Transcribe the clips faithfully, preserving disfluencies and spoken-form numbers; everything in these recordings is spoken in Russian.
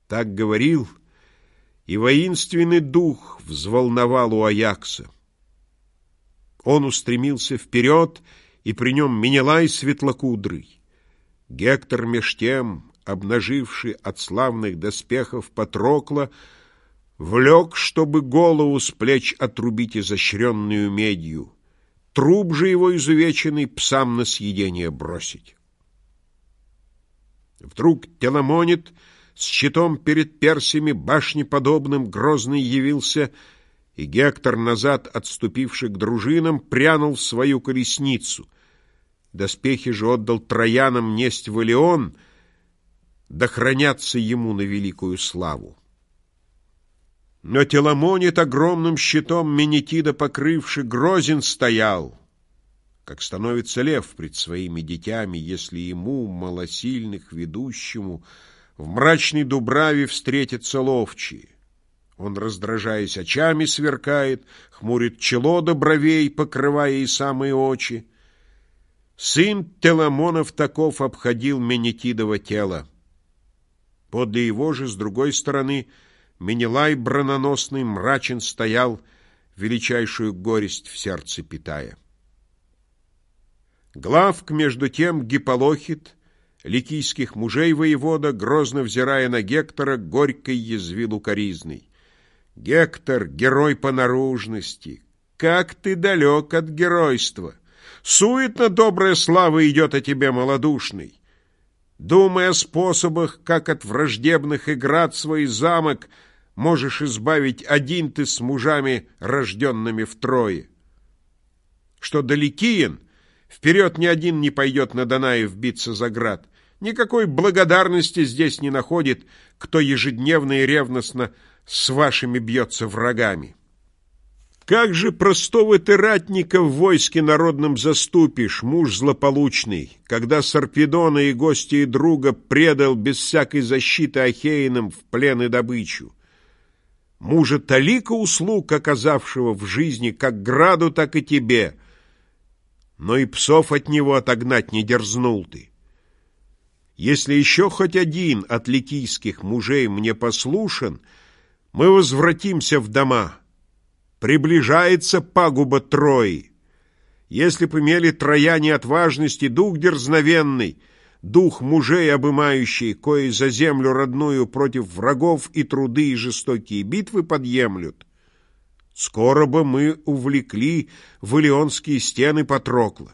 Так говорил, и воинственный дух взволновал у Аякса. Он устремился вперед, и при нем Менелай светлокудрый. Гектор меж тем, обнаживший от славных доспехов Патрокла, влек, чтобы голову с плеч отрубить изощренную медью, труп же его изувеченный псам на съедение бросить. Вдруг Теламонит с щитом перед персями башнеподобным грозный явился, и Гектор, назад отступивший к дружинам, прянул в свою колесницу. Доспехи же отдал троянам несть в Илион, да хранятся ему на великую славу. Но Теламонит, огромным щитом Менетида покрывший, грозен стоял, как становится лев пред своими детьми, если ему, малосильных ведущему, в мрачной дубраве встретятся ловчие. Он, раздражаясь, очами сверкает, хмурит чело до бровей, покрывая и самые очи. Сын Теламонов таков обходил Менетидово тело. Подле его же, с другой стороны, Менелай брононосный мрачен стоял, величайшую горесть в сердце питая. Главк, между тем, Гиполохит, ликийских мужей воевода, грозно взирая на Гектора, горько язвил укоризной. «Гектор, герой по наружности, как ты далек от геройства! Суетно добрая слава идет о тебе, малодушный! Думай о способах, как от враждебных играт свой замок можешь избавить один ты с мужами, рожденными втрое. Что до Ликиен, вперед ни один не пойдет на Данаев биться за град. Никакой благодарности здесь не находит, кто ежедневно и ревностно с вашими бьется врагами. Как же простого ты ратника в войске народном заступишь, муж злополучный, когда Сарпедона и гостя и друга предал без всякой защиты Ахеянам в плен и добычу? Мужа талика услуг, оказавшего в жизни как граду, так и тебе, но и псов от него отогнать не дерзнул ты. Если еще хоть один от ликийских мужей мне послушен, мы возвратимся в дома. Приближается пагуба Трои. Если б имели трояне отважности дух дерзновенный, дух мужей обымающий, кои за землю родную против врагов и труды и жестокие битвы подъемлют, скоро бы мы увлекли в Илионские стены Патрокла.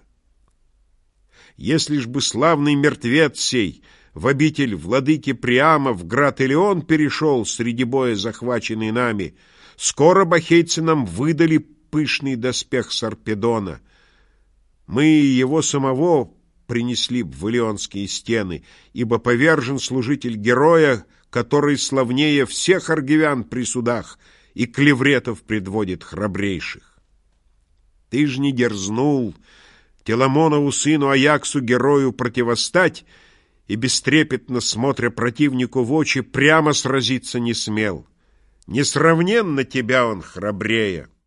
Если ж бы славный мертвец сей в обитель владыки Приама в град Илион перешел, среди боя захваченный нами, скоро бахейцы нам выдали пышный доспех Сарпедона. Мы его самого принесли в Илионские стены, ибо повержен служитель героя, который славнее всех аргивян при судах и клевретов предводит храбрейших. Ты ж не дерзнул Теламонову сыну Аяксу герою противостать, и, бестрепетно смотря противнику в очи, прямо сразиться не смел. Несравненно тебя он храбрее.